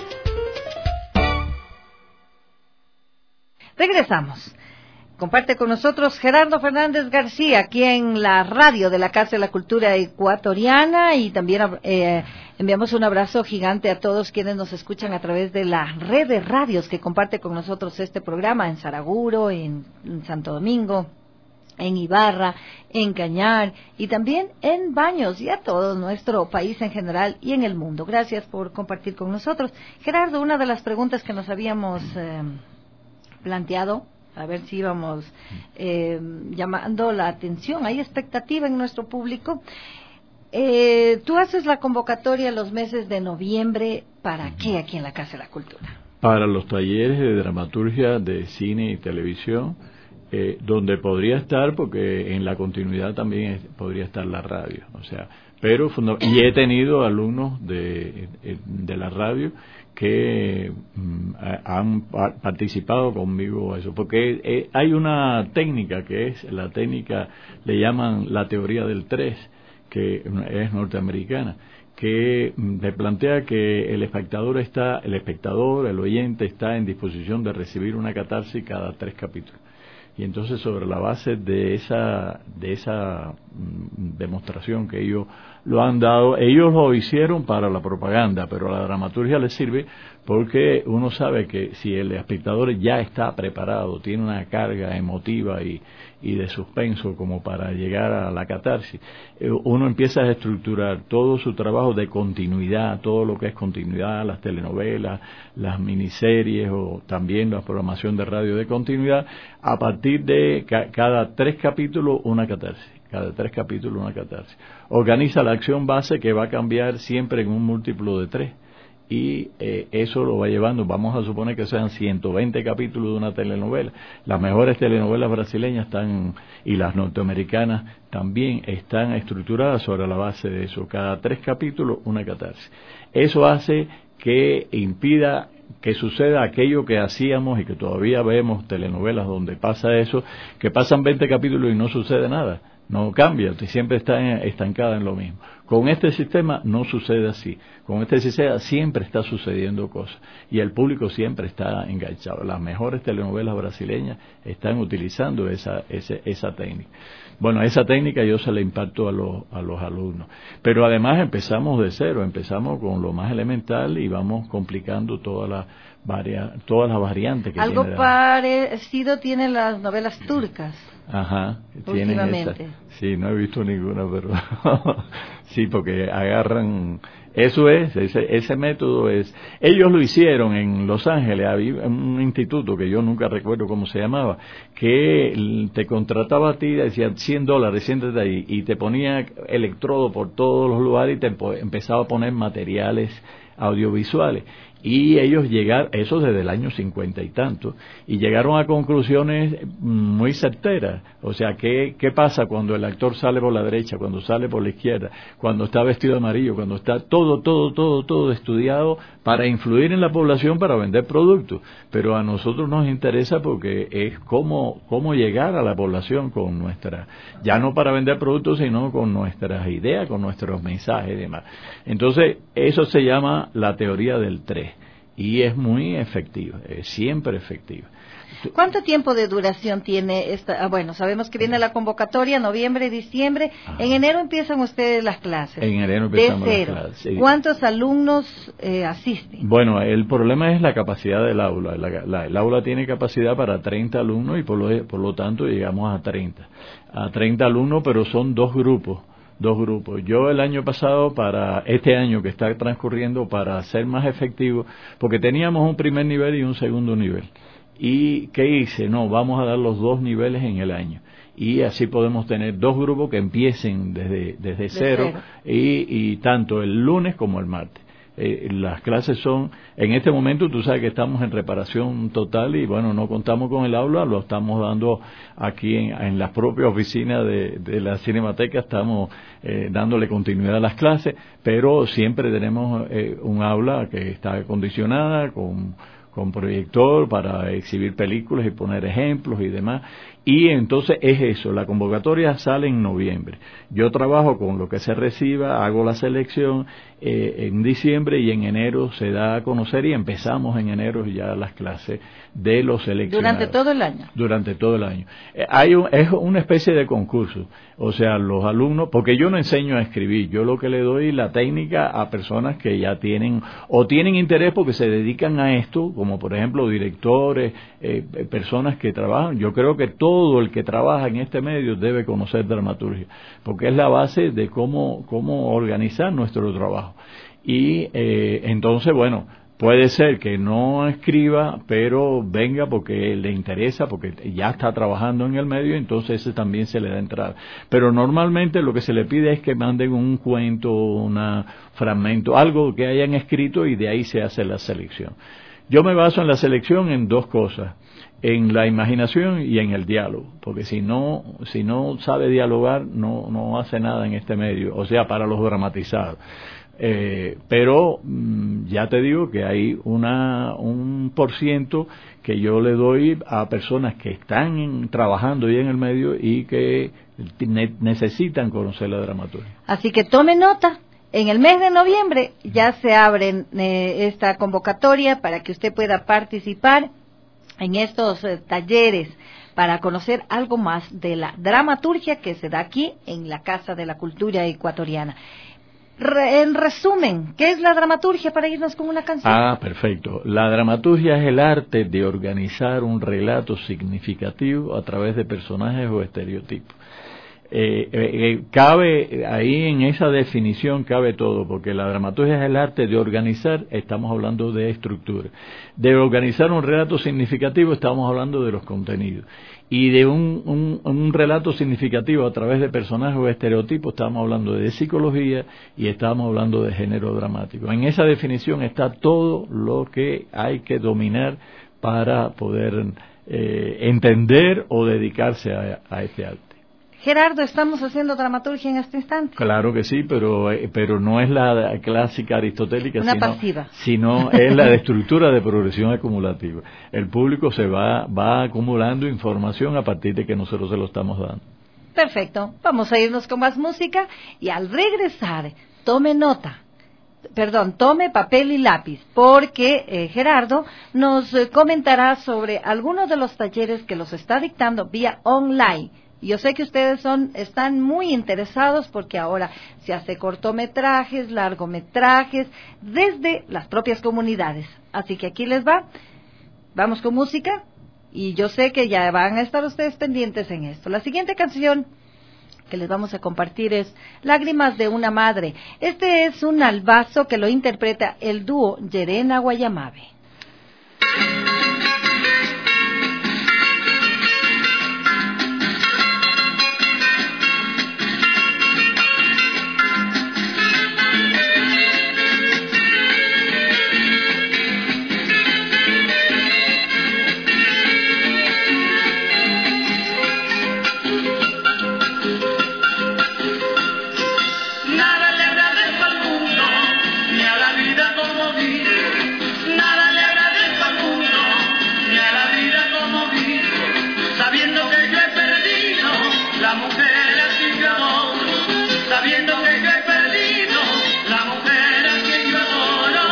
Regresamos. Comparte con nosotros Gerardo Fernández García, aquí en la radio de la Casa de la Cultura Ecuatoriana, y también eh, enviamos un abrazo gigante a todos quienes nos escuchan a través de la red de radios que comparte con nosotros este programa en Saraguro, en, en Santo Domingo, en Ibarra, en Cañar y también en Baños, y a todo nuestro país en general y en el mundo. Gracias por compartir con nosotros. Gerardo, una de las preguntas que nos habíamos eh, planteado, a ver si íbamos eh, llamando la atención, hay expectativa en nuestro público. Eh, tú haces la convocatoria los meses de noviembre, ¿para qué aquí en la Casa de la Cultura? Para los talleres de dramaturgia de cine y televisión, eh, donde podría estar, porque en la continuidad también es, podría estar la radio, o sea, pero y he tenido alumnos de, de la radio que mm, han participado conmigo eso, porque eh, hay una técnica que es la técnica, le llaman la teoría del tres, que es norteamericana, que me plantea que el espectador está, el espectador, el oyente está en disposición de recibir una catarsis cada tres capítulos. Y entonces sobre la base de esa de esa mm, demostración que ellos lo han dado, ellos lo hicieron para la propaganda, pero a la dramaturgia les sirve porque uno sabe que si el espectador ya está preparado, tiene una carga emotiva y, y de suspenso como para llegar a la catarsis, uno empieza a estructurar todo su trabajo de continuidad, todo lo que es continuidad, las telenovelas, las miniseries o también la programación de radio de continuidad, a partir de ca- cada tres capítulos una catarsis. Cada tres capítulos una catarsis. Organiza la acción base que va a cambiar siempre en un múltiplo de tres. Y eh, eso lo va llevando, vamos a suponer que sean ciento veinte capítulos de una telenovela. Las mejores telenovelas brasileñas están, y las norteamericanas también están estructuradas sobre la base de eso. Cada tres capítulos una catarsis. Eso hace que impida que suceda aquello que hacíamos y que todavía vemos telenovelas donde pasa eso, que pasan veinte capítulos y no sucede nada. No cambia, siempre está estancada en lo mismo. Con este sistema no sucede así. Con este sistema siempre está sucediendo cosas y el público siempre está enganchado. Las mejores telenovelas brasileñas están utilizando esa esa, esa técnica. Bueno, esa técnica yo se la imparto a los a los alumnos. Pero además empezamos de cero, empezamos con lo más elemental y vamos complicando todas las varia, todas las variantes que algo tiene. Algo parecido tienen las novelas turcas. Ajá, tienen esa. Sí, no he visto ninguna, pero sí, porque agarran, eso es, ese, ese método es, ellos lo hicieron en Los Ángeles, había un instituto que yo nunca recuerdo cómo se llamaba, que te contrataba a ti, decía cien dólares, siéntate ahí, y te ponía electrodo por todos los lugares y te empezaba a poner materiales audiovisuales. Y ellos llegaron, eso desde el año cincuenta y tanto, y llegaron a conclusiones muy certeras. O sea, ¿qué, qué pasa cuando el actor sale por la derecha, cuando sale por la izquierda, cuando está vestido de amarillo, cuando está todo, todo, todo, todo estudiado para influir en la población para vender productos? Pero a nosotros nos interesa porque es cómo, cómo llegar a la población con nuestra, ya no para vender productos, sino con nuestras ideas, con nuestros mensajes y demás. Entonces, eso se llama la teoría del tres. Y es muy efectiva, es siempre efectiva. ¿Cuánto tiempo de duración tiene esta? Ah, bueno, sabemos que viene la convocatoria, noviembre, diciembre. Ajá. En enero empiezan ustedes las clases. En enero empezamos de cero. las clases. Sí. ¿Cuántos alumnos eh, asisten? Bueno, el problema es la capacidad del aula. La, la, el aula tiene capacidad para treinta alumnos y por lo, por lo tanto llegamos a treinta. A treinta alumnos, pero son dos grupos. Dos grupos. Yo el año pasado, para este año que está transcurriendo, para ser más efectivo, porque teníamos un primer nivel y un segundo nivel. ¿Y qué hice? No, vamos a dar los dos niveles en el año. Y así podemos tener dos grupos que empiecen desde, desde cero, cero. Y, y tanto el lunes como el martes. Eh, las clases son, en este momento tú sabes que estamos en reparación total y bueno, no contamos con el aula, lo estamos dando aquí en, en las propias oficinas de, de la Cinemateca, estamos eh, dándole continuidad a las clases, pero siempre tenemos eh, un aula que está acondicionada con, con proyector para exhibir películas y poner ejemplos y demás. Y entonces es eso, la convocatoria sale en noviembre. Yo trabajo con lo que se reciba, hago la selección eh, en diciembre y en enero se da a conocer y empezamos en enero ya las clases de los seleccionados. ¿Durante todo el año? Durante todo el año. Eh, hay un, es una especie de concurso, o sea, los alumnos, porque yo no enseño a escribir, yo lo que le doy la técnica a personas que ya tienen, o tienen interés porque se dedican a esto, como por ejemplo directores, eh, personas que trabajan. Yo creo que todo Todo el que trabaja en este medio debe conocer dramaturgia, porque es la base de cómo, cómo organizar nuestro trabajo. Y eh, entonces, bueno, puede ser que no escriba, pero venga porque le interesa, porque ya está trabajando en el medio, entonces ese también se le da entrada. Pero normalmente lo que se le pide es que manden un cuento, un fragmento, algo que hayan escrito y de ahí se hace la selección. Yo me baso en la selección en dos cosas, en la imaginación y en el diálogo, porque si no si no sabe dialogar no no hace nada en este medio, o sea, para los dramatizados. Eh, pero mmm, ya te digo que hay una un por ciento que yo le doy a personas que están en, trabajando ya en el medio y que ne- necesitan conocer la dramaturgia. Así que tome nota. En el mes de noviembre ya se abre eh, esta convocatoria para que usted pueda participar en estos eh, talleres para conocer algo más de la dramaturgia que se da aquí en la Casa de la Cultura Ecuatoriana. Re, en resumen, ¿qué es la dramaturgia para irnos con una canción? Ah, perfecto. La dramaturgia es el arte de organizar un relato significativo a través de personajes o estereotipos. Eh, eh, cabe ahí en esa definición cabe todo, porque la dramaturgia es el arte de organizar, estamos hablando de estructura, de organizar un relato significativo, estamos hablando de los contenidos, y de un, un, un relato significativo a través de personajes o estereotipos, estamos hablando de psicología y estamos hablando de género dramático. En esa definición está todo lo que hay que dominar para poder eh, entender o dedicarse a, a este arte. Gerardo, ¿estamos haciendo dramaturgia en este instante? Claro que sí, pero pero no es la clásica aristotélica, Una sino, pasiva. sino es la de estructura de progresión acumulativa. El público se va va acumulando información a partir de que nosotros se lo estamos dando. Perfecto, vamos a irnos con más música y al regresar, tome nota. Perdón, tome papel y lápiz, porque eh, Gerardo nos eh, comentará sobre algunos de los talleres que los está dictando vía online. Yo sé que ustedes son están muy interesados porque ahora se hace cortometrajes, largometrajes, desde las propias comunidades. Así que aquí les va. Vamos con música y yo sé que ya van a estar ustedes pendientes en esto. La siguiente canción que les vamos a compartir es Lágrimas de una madre. Este es un albazo que lo interpreta el dúo Yerena Guayamabe. como vivo, nada le agradezco al mundo, ni a la vida como vivo, sabiendo que yo he perdido la mujer a quien yo adoro, sabiendo que yo he perdido la mujer a quien yo adoro.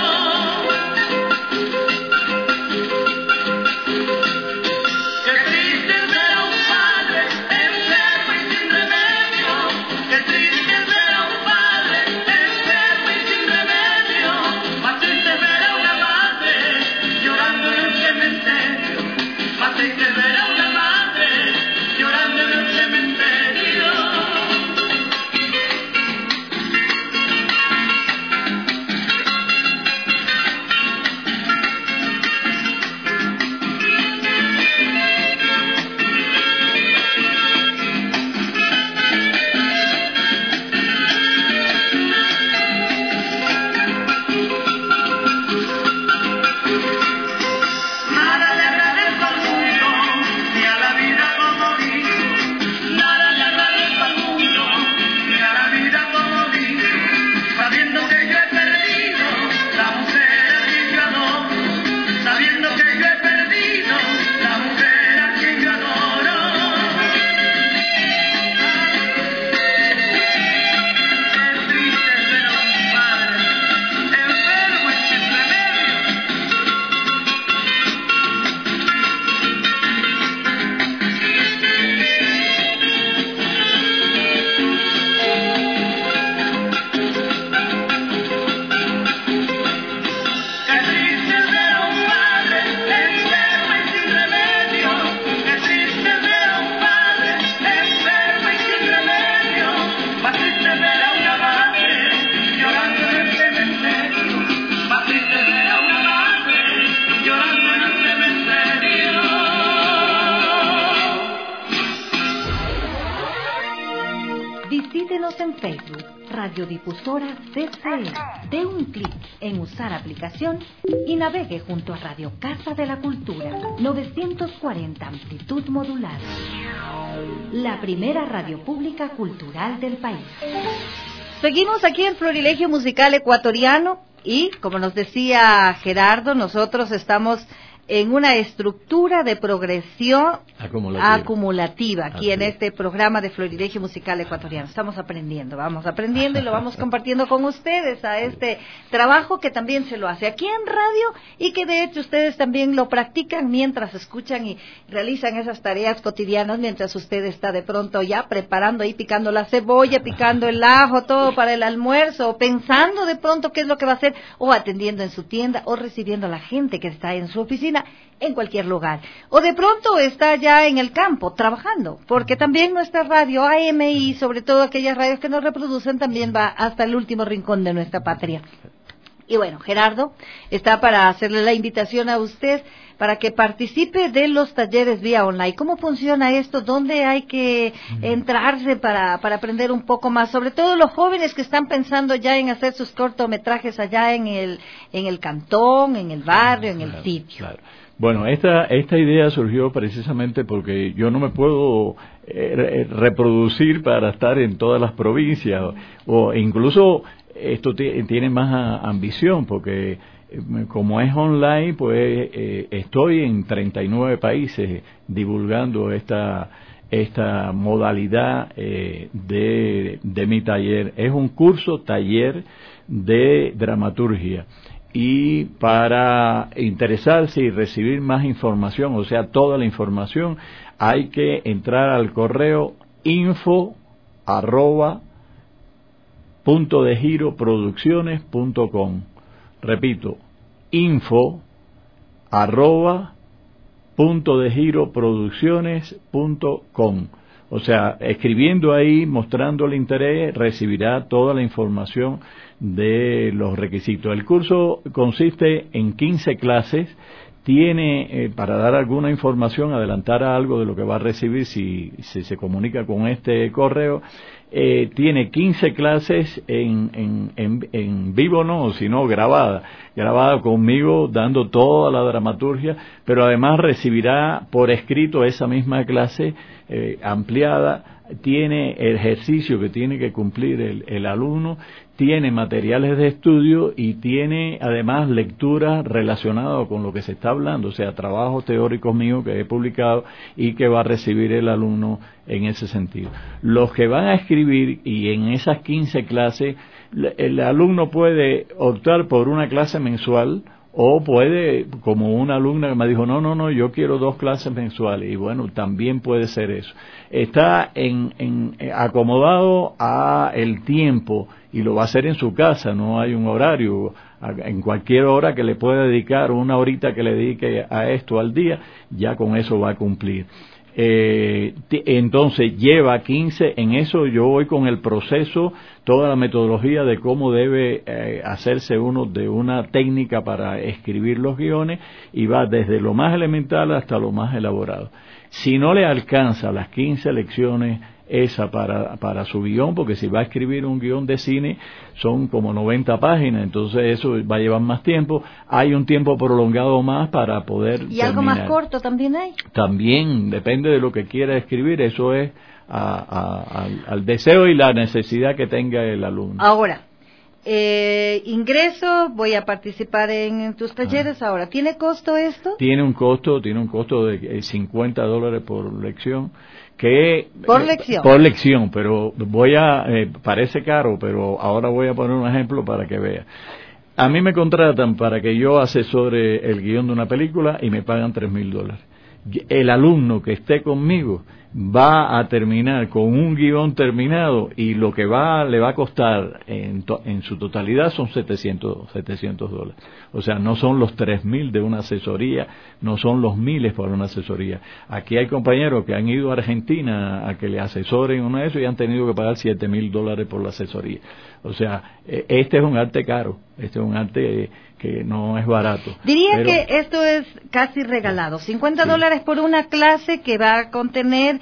Qué triste es ver a un padre enfermo y sin remedio, qué triste es ver a un padre enfermo y sin remedio, más triste es ver a una madre llorando en el cementerio, más triste es ver a una madre llorando en el cementerio. Nada le agradezco al mundo, ni a la vida como vivo, nada le agradezco al mundo, ni a la vida como vivo, sabiendo que yo he perdido la mujer a quien yo adoro, sabiendo que yo he perdido la mujer a quien yo adoro. Qué triste es ver a un padre enfermo y sin remedio. Qué triste es ver a un padre enfermo y sin remedio, qué triste es ver a un padre enfermo y sin remedio, más triste es ver a una madre llorando en el cementerio, más triste es ver a una madre llorando en el cementerio. Visítenos en Facebook, Radiodifusora C C E. Dé un clic en usar aplicación y navegue junto a Radio Casa de la Cultura, novecientos cuarenta amplitud modular. La primera radio pública cultural del país. Seguimos aquí en Florilegio Musical Ecuatoriano y, como nos decía Gerardo, nosotros estamos en una estructura de progresión Acumulativa. acumulativa aquí Así en es. este programa de Florilegio Musical Ecuatoriano. Estamos aprendiendo, vamos aprendiendo y lo vamos compartiendo con ustedes a este trabajo que también se lo hace aquí en radio y que de hecho ustedes también lo practican mientras escuchan y realizan esas tareas cotidianas mientras usted está de pronto ya preparando ahí, picando la cebolla, picando el ajo, todo para el almuerzo, o pensando de pronto qué es lo que va a hacer, o atendiendo en su tienda, o recibiendo a la gente que está en su oficina, en cualquier lugar. O de pronto está ya en el campo, trabajando, porque también nuestra radio A M y sobre todo aquellas radios que nos reproducen también va hasta el último rincón de nuestra patria. Y bueno, Gerardo está para hacerle la invitación a usted para que participe de los talleres vía online. ¿Cómo funciona esto? ¿Dónde hay que entrarse para, para aprender un poco más? Sobre todo los jóvenes que están pensando ya en hacer sus cortometrajes allá en el, en el cantón, en el barrio, en el Claro, sitio. claro. Bueno, esta esta idea surgió precisamente porque yo no me puedo eh, reproducir para estar en todas las provincias, o, o incluso esto t- tiene más a, ambición, porque eh, como es online, pues eh, estoy en treinta y nueve países divulgando esta esta modalidad eh, de, de mi taller. Es un curso taller de dramaturgia. Y para interesarse y recibir más información, o sea, toda la información, hay que entrar al correo info arroba punto de giro producciones punto com. Repito, info arroba punto de giro producciones punto com. O sea, escribiendo ahí, mostrando el interés, recibirá toda la información de los requisitos. El curso consiste en quince clases. Tiene, eh, para dar alguna información, adelantar algo de lo que va a recibir si, si se comunica con este correo, eh, tiene quince clases en, en, en, en vivo, no, sino grabada, grabada conmigo, dando toda la dramaturgia, pero además recibirá por escrito esa misma clase eh, ampliada. Tiene el ejercicio que tiene que cumplir el, el alumno, tiene materiales de estudio y tiene además lecturas relacionadas con lo que se está hablando, o sea, trabajos teóricos míos que he publicado y que va a recibir el alumno en ese sentido. Los que van a escribir, y en esas quince clases, el alumno puede optar por una clase mensual, o puede, como una alumna que me dijo, no, no, no, yo quiero dos clases mensuales, y bueno, también puede ser eso. Está en, en acomodado a el tiempo, y lo va a hacer en su casa, no hay un horario, en cualquier hora que le pueda dedicar, una horita que le dedique a esto al día, ya con eso va a cumplir. Eh, entonces lleva quince, en eso yo voy con el proceso, toda la metodología de cómo debe eh, hacerse uno de una técnica para escribir los guiones, y va desde lo más elemental hasta lo más elaborado. Si no le alcanza las quince lecciones esa para, para su guión, porque si va a escribir un guión de cine son como noventa páginas, entonces eso va a llevar más tiempo, hay un tiempo prolongado más para poder ¿Y terminar. Algo más corto también hay? También, depende de lo que quiera escribir, eso es a, a, al, al deseo y la necesidad que tenga el alumno. Ahora, eh, ingreso, voy a participar en tus talleres. Ah. Ahora, ¿tiene costo esto? Tiene un costo, tiene un costo de cincuenta dólares por lección. Que, por lección. Por lección, pero voy a, eh, parece caro, pero ahora voy a poner un ejemplo para que vea. A mí me contratan para que yo asesore el guión de una película y me pagan tres mil dólares. El alumno que esté conmigo va a terminar con un guión terminado, y lo que va le va a costar en, to, en su totalidad son setecientos dólares. O sea, no son los tres mil de una asesoría, no son los miles para una asesoría. Aquí hay compañeros que han ido a Argentina a que le asesoren uno de eso y han tenido que pagar siete mil dólares por la asesoría. O sea, este es un arte caro, este es un arte que no es barato. Diría pero, que esto es casi regalado, cincuenta dólares por una clase que va a contener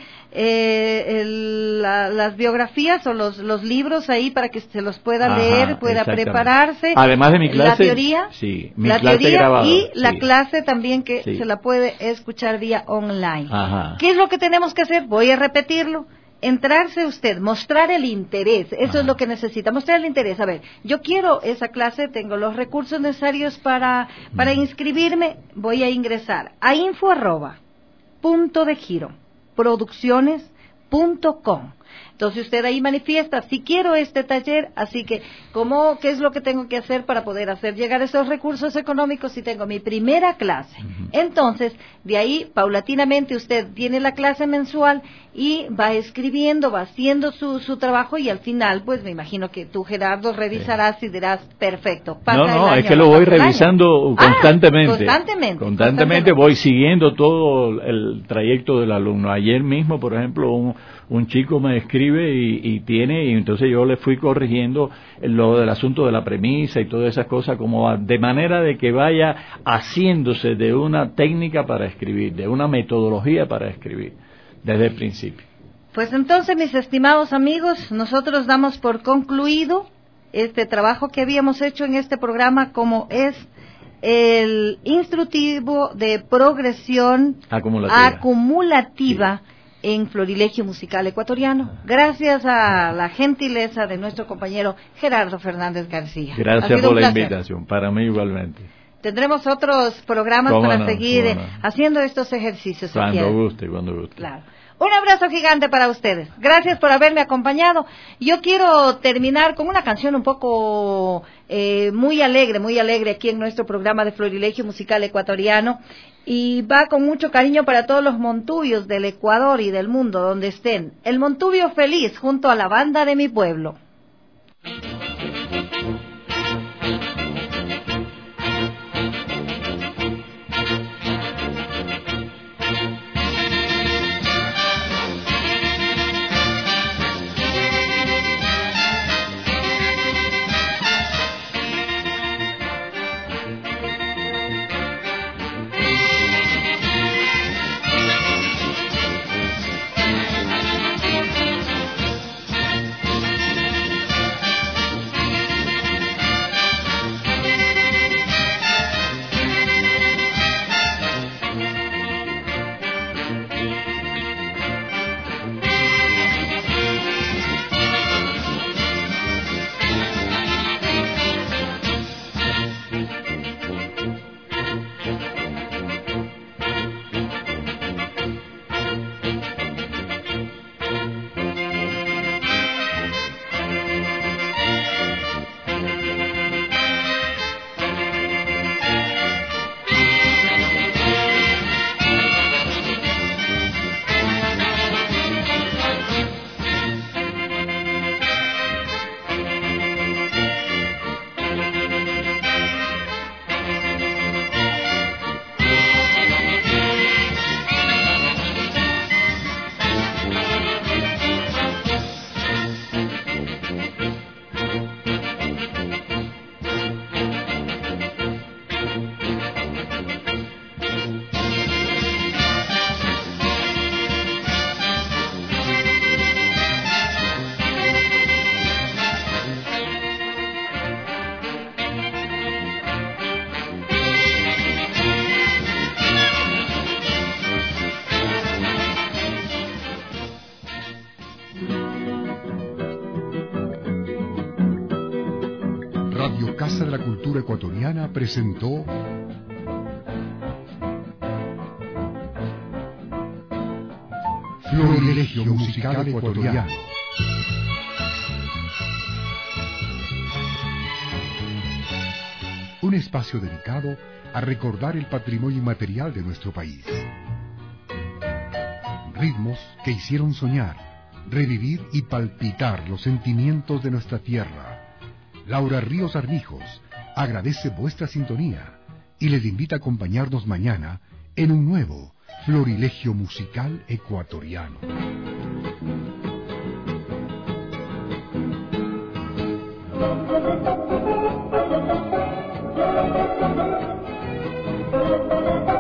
eh, el, la, las biografías o los, los libros ahí para que se los pueda Ajá, leer, pueda prepararse. Además de mi clase, la teoría, sí, mi la clase teoría grabada, y sí. la clase también que sí. se la puede escuchar vía online. Ajá. ¿Qué es lo que tenemos que hacer? Voy a repetirlo. Entrarse usted, mostrar el interés, eso Ajá. es lo que necesita, mostrar el interés. A ver, yo quiero esa clase, tengo los recursos necesarios para, para inscribirme, voy a ingresar a info arroba punto de giro producciones punto com. Entonces usted ahí manifiesta, si quiero este taller, así que, ¿cómo, qué es lo que tengo que hacer para poder hacer llegar esos recursos económicos si tengo mi primera clase? Uh-huh. Entonces, de ahí, paulatinamente, usted tiene la clase mensual y va escribiendo, va haciendo su, su trabajo, y al final, pues me imagino que tú, Gerardo, revisarás sí. y dirás, perfecto. Pasa no, no, el año, es que lo voy revisando constantemente. Ah, constantemente. Constantemente. Constantemente voy siguiendo todo el trayecto del alumno. Ayer mismo, por ejemplo, un, un chico me escribe y, y tiene, y entonces yo le fui corrigiendo lo del asunto de la premisa y todas esas cosas, como va, de manera de que vaya haciéndose de una técnica para escribir, de una metodología para escribir, desde el principio. Pues entonces, mis estimados amigos, nosotros damos por concluido este trabajo que habíamos hecho en este programa, como es el instructivo de progresión acumulativa, acumulativa sí. en Florilegio Musical Ecuatoriano, gracias a la gentileza de nuestro compañero Gerardo Fernández García. Gracias por la invitación, para mí igualmente. Tendremos otros programas ¿Cómo para no? seguir ¿Cómo no? haciendo estos ejercicios. Cuando guste, cuando guste. Claro. Un abrazo gigante para ustedes. Gracias por haberme acompañado. Yo quiero terminar con una canción un poco eh, muy alegre, muy alegre aquí en nuestro programa de Florilegio Musical Ecuatoriano. Y va con mucho cariño para todos los montubios del Ecuador y del mundo, donde estén. El Montubio Feliz, junto a la banda de mi pueblo. Ecuatoriana presentó Florilegio Musical Ecuatoriano. Un espacio dedicado a recordar el patrimonio inmaterial de nuestro país. Ritmos que hicieron soñar, revivir y palpitar los sentimientos de nuestra tierra. Laura Ríos Armijos agradece vuestra sintonía y les invita a acompañarnos mañana en un nuevo Florilegio Musical Ecuatoriano. Thank you.